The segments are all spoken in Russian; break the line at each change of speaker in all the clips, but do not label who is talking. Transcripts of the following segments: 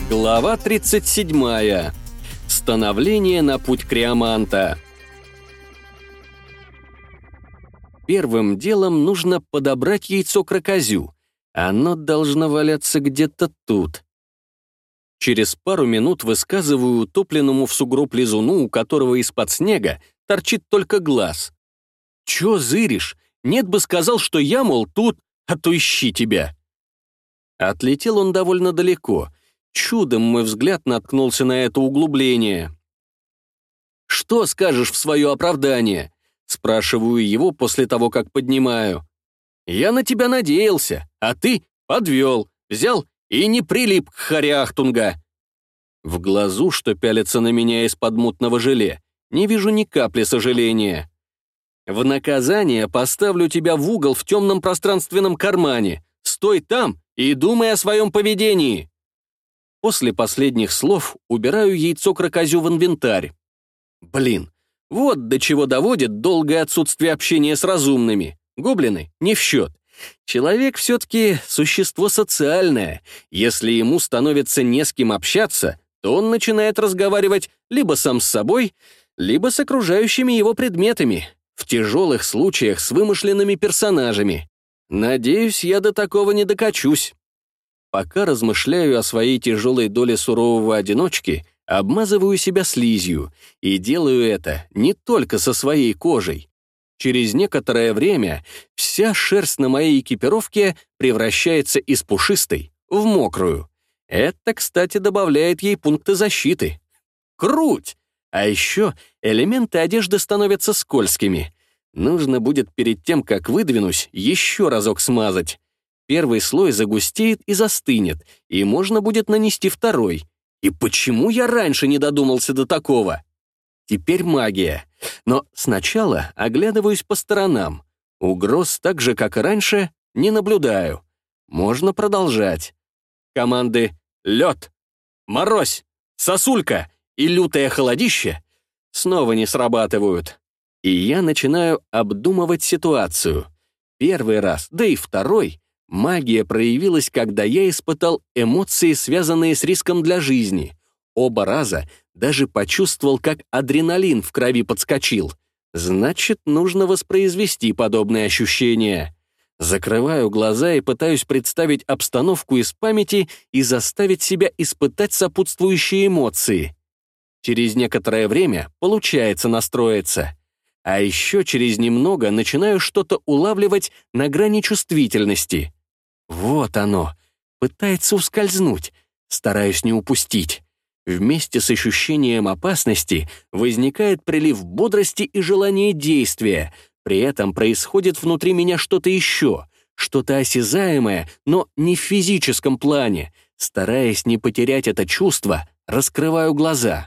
Глава 37. Становление на путь Криоманта. Первым делом нужно подобрать яйцо крокозю. Оно должно валяться где-то тут. Через пару минут высказываю утопленному в сугроб лизуну, у которого из-под снега торчит только глаз. «Чё зыришь? Нет бы сказал, что я, мол, тут, а то ищи тебя». Отлетел он довольно далеко. Чудом мой взгляд наткнулся на это углубление. «Что скажешь в свое оправдание?» — спрашиваю его после того, как поднимаю. «Я на тебя надеялся, а ты подвел, взял и не прилип к харе Ахтунга». В глазу, что пялится на меня из-под мутного желе, не вижу ни капли сожаления. «В наказание поставлю тебя в угол в темном пространственном кармане. Стой там и думай о своем поведении». После последних слов убираю яйцо крокозю в инвентарь. Блин, вот до чего доводит долгое отсутствие общения с разумными. Гоблины не в счет. Человек все-таки существо социальное. Если ему становится не с кем общаться, то он начинает разговаривать либо сам с собой, либо с окружающими его предметами, в тяжелых случаях с вымышленными персонажами. Надеюсь, я до такого не докачусь. Пока размышляю о своей тяжелой доле сурового одиночки, обмазываю себя слизью, и делаю это не только со своей кожей. Через некоторое время вся шерсть на моей экипировке превращается из пушистой в мокрую. Это, кстати, добавляет ей пункты защиты. Круть! А еще элементы одежды становятся скользкими. Нужно будет перед тем, как выдвинусь, еще разок смазать. Первый слой загустеет и застынет, и можно будет нанести второй. И почему я раньше не додумался до такого? Теперь магия. Но сначала оглядываюсь по сторонам. Угроз, так же, как и раньше, не наблюдаю. Можно продолжать. Команды «Лед», «Морозь», «Сосулька» и «Лютое холодище» снова не срабатывают. И я начинаю обдумывать ситуацию. Первый раз, да и второй, магия проявилась, когда я испытал эмоции, связанные с риском для жизни. Оба раза даже почувствовал, как адреналин в крови подскочил. Значит, нужно воспроизвести подобные ощущения. Закрываю глаза и пытаюсь представить обстановку из памяти и заставить себя испытать сопутствующие эмоции. Через некоторое время получается настроиться. А еще через немного начинаю что-то улавливать на грани чувствительности. Вот оно. Пытается ускользнуть. Стараюсь не упустить. Вместе с ощущением опасности возникает прилив бодрости и желание действия. При этом происходит внутри меня что-то еще, что-то осязаемое, но не в физическом плане. Стараясь не потерять это чувство, раскрываю глаза.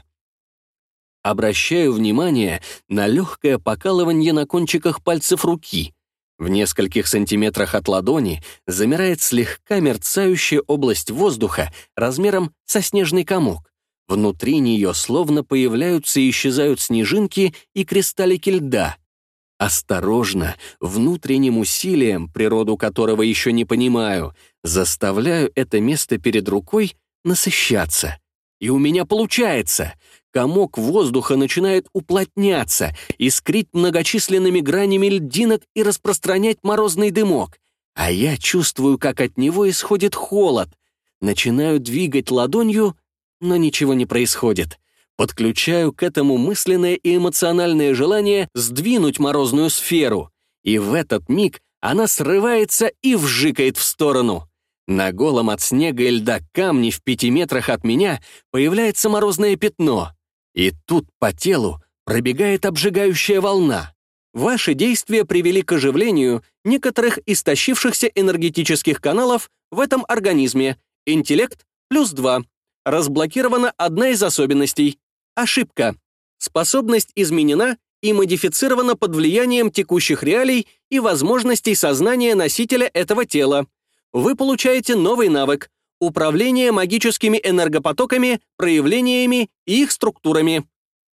Обращаю внимание на легкое покалывание на кончиках пальцев руки. В нескольких сантиметрах от ладони замирает слегка мерцающая область воздуха размером со снежный комок. Внутри нее словно появляются и исчезают снежинки и кристаллики льда. Осторожно, внутренним усилием, природу которого еще не понимаю, заставляю это место перед рукой насыщаться. И у меня получается. Комок воздуха начинает уплотняться, искрить многочисленными гранями льдинок и распространять морозный дымок. А я чувствую, как от него исходит холод. Начинаю двигать ладонью, но ничего не происходит. Подключаю к этому мысленное и эмоциональное желание сдвинуть морозную сферу. И в этот миг она срывается и вжикает в сторону. На голом от снега и льда камне в 5 метрах от меня появляется морозное пятно. И тут по телу пробегает обжигающая волна. Ваши действия привели к оживлению некоторых истощившихся энергетических каналов в этом организме. Интеллект +2. Разблокирована одна из особенностей. Ошибка. Способность изменена и модифицирована под влиянием текущих реалий и возможностей сознания носителя этого тела. Вы получаете новый навык — управление магическими энергопотоками, проявлениями и их структурами.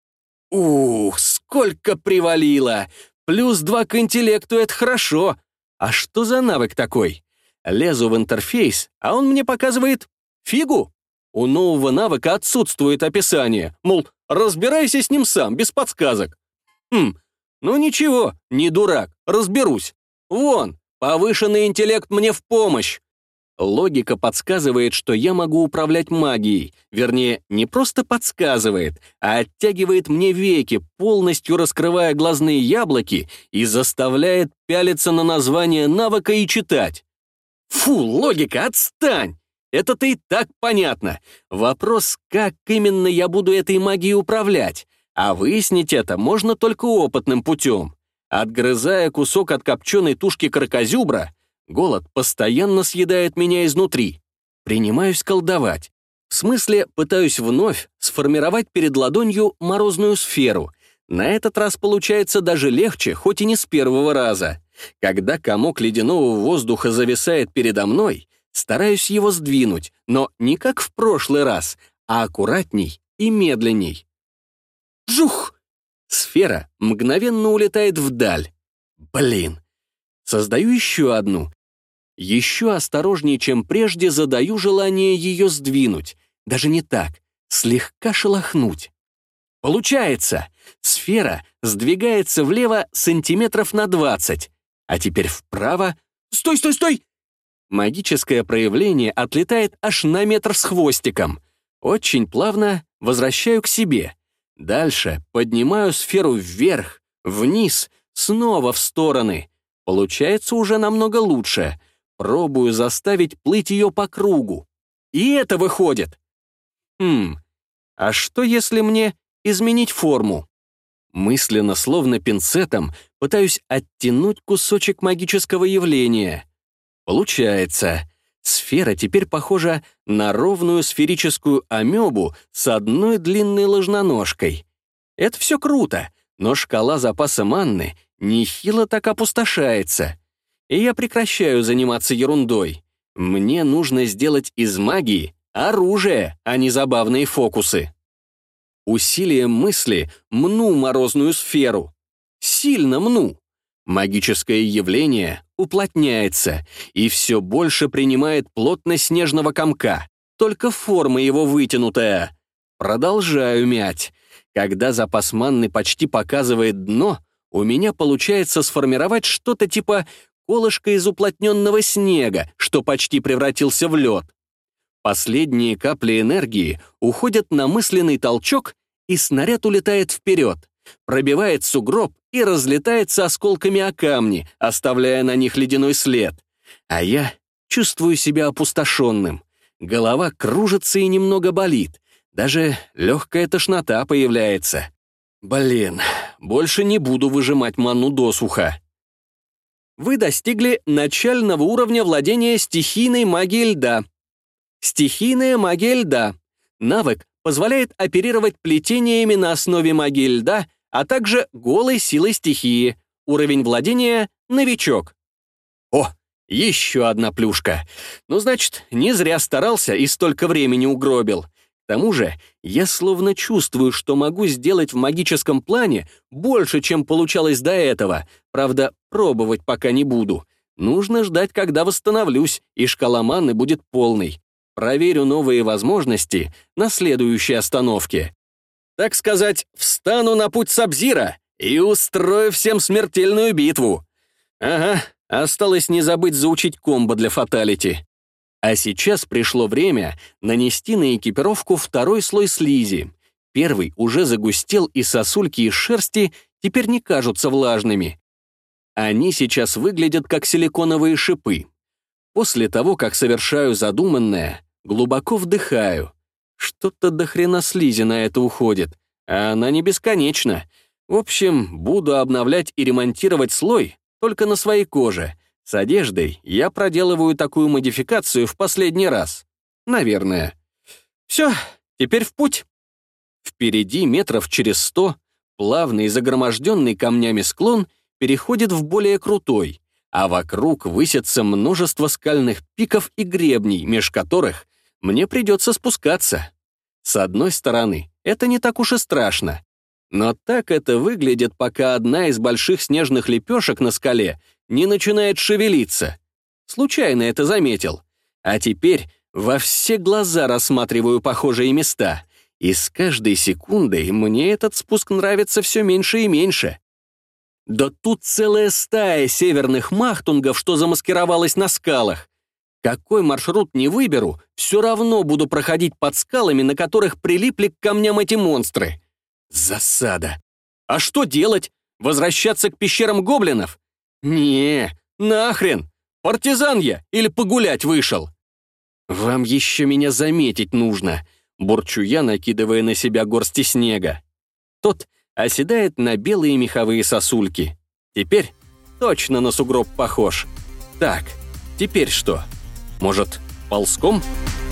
Ух, сколько привалило! +2 к интеллекту — это хорошо. А что за навык такой? Лезу в интерфейс, а он мне показывает фигу. У нового навыка отсутствует описание, мол, разбирайся с ним сам, без подсказок. Ну ничего, не дурак, разберусь. Вон, повышенный интеллект мне в помощь. Логика подсказывает, что я могу управлять магией. Вернее, не просто подсказывает, а оттягивает мне веки, полностью раскрывая глазные яблоки и заставляет пялиться на название навыка и читать. Фу, логика, отстань! Это-то и так понятно. Вопрос, как именно я буду этой магией управлять. А выяснить это можно только опытным путем. Отгрызая кусок от копченой тушки кракозюбра, голод постоянно съедает меня изнутри. Принимаюсь колдовать. В смысле, пытаюсь вновь сформировать перед ладонью морозную сферу. На этот раз получается даже легче, хоть и не с первого раза. Когда комок ледяного воздуха зависает передо мной, стараюсь его сдвинуть, но не как в прошлый раз, а аккуратней и медленней. Жух! Сфера мгновенно улетает вдаль. Блин. Создаю еще одну. Еще осторожнее, чем прежде, задаю желание ее сдвинуть. Даже не так, слегка шелохнуть. Получается! Сфера сдвигается влево сантиметров на 20, а теперь вправо... Стой, стой, стой! Магическое проявление отлетает аж на метр с хвостиком. Очень плавно возвращаю к себе. Дальше поднимаю сферу вверх, вниз, снова в стороны. Получается уже намного лучше. Пробую заставить плыть ее по кругу. И это выходит. А что если мне изменить форму? Мысленно, словно пинцетом, пытаюсь оттянуть кусочек магического явления. Получается. Сфера теперь похожа на ровную сферическую амебу с одной длинной ложноножкой. Это все круто, но шкала запаса манны нехило так опустошается. И я прекращаю заниматься ерундой. Мне нужно сделать из магии оружие, а не забавные фокусы. Усилием мысли мну морозную сферу. Сильно мну. Магическое явление уплотняется и все больше принимает плотность снежного комка, только форма его вытянутая. Продолжаю мять. Когда запас манны почти показывает дно, у меня получается сформировать что-то типа колышка из уплотненного снега, что почти превратился в лед. Последние капли энергии уходят на мысленный толчок, и снаряд улетает вперед, пробивает сугроб и разлетается осколками о камни, оставляя на них ледяной след. А я чувствую себя опустошенным. Голова кружится и немного болит. Даже легкая тошнота появляется. Блин, больше не буду выжимать манну досуха. Вы достигли начального уровня владения стихийной магией льда. Стихийная магия льда. Навык позволяет оперировать плетениями на основе магии льда, а также голой силой стихии. Уровень владения — новичок. О, еще одна плюшка. Ну, значит, не зря старался и столько времени угробил. К тому же, я словно чувствую, что могу сделать в магическом плане больше, чем получалось до этого. Правда, пробовать пока не буду. Нужно ждать, когда восстановлюсь, и шкала маны будет полной. Проверю новые возможности на следующей остановке. Так сказать, встану на путь Сабзира и устрою всем смертельную битву. Ага, осталось не забыть заучить комбо для фаталити. А сейчас пришло время нанести на экипировку второй слой слизи. Первый уже загустел, и сосульки из шерсти теперь не кажутся влажными. Они сейчас выглядят как силиконовые шипы. После того, как совершаю задуманное, глубоко вдыхаю. Что-то до хрена слизи на это уходит, а она не бесконечна. В общем, буду обновлять и ремонтировать слой только на своей коже. С одеждой я проделываю такую модификацию в последний раз. Наверное. Все, теперь в путь. Впереди метров через 100 плавный загроможденный камнями склон переходит в более крутой, а вокруг высится множество скальных пиков и гребней, меж которых мне придется спускаться. С одной стороны, это не так уж и страшно. Но так это выглядит, пока одна из больших снежных лепешек на скале не начинает шевелиться. Случайно это заметил. А теперь Во все глаза рассматриваю похожие места, и с каждой секундой мне этот спуск нравится все меньше и меньше. Да тут целая стая северных махтунгов, что замаскировалась на скалах. Какой маршрут не выберу, все равно буду проходить под скалами, на которых прилипли к камням эти монстры. Засада. А что делать? Возвращаться к пещерам гоблинов? Не, нахрен. Партизан я или погулять вышел? Вам еще меня заметить нужно, бурчу я, накидывая на себя горсти снега. Тот оседает на белые меховые сосульки. Теперь точно на сугроб похож. Так, теперь что? Может, ползком?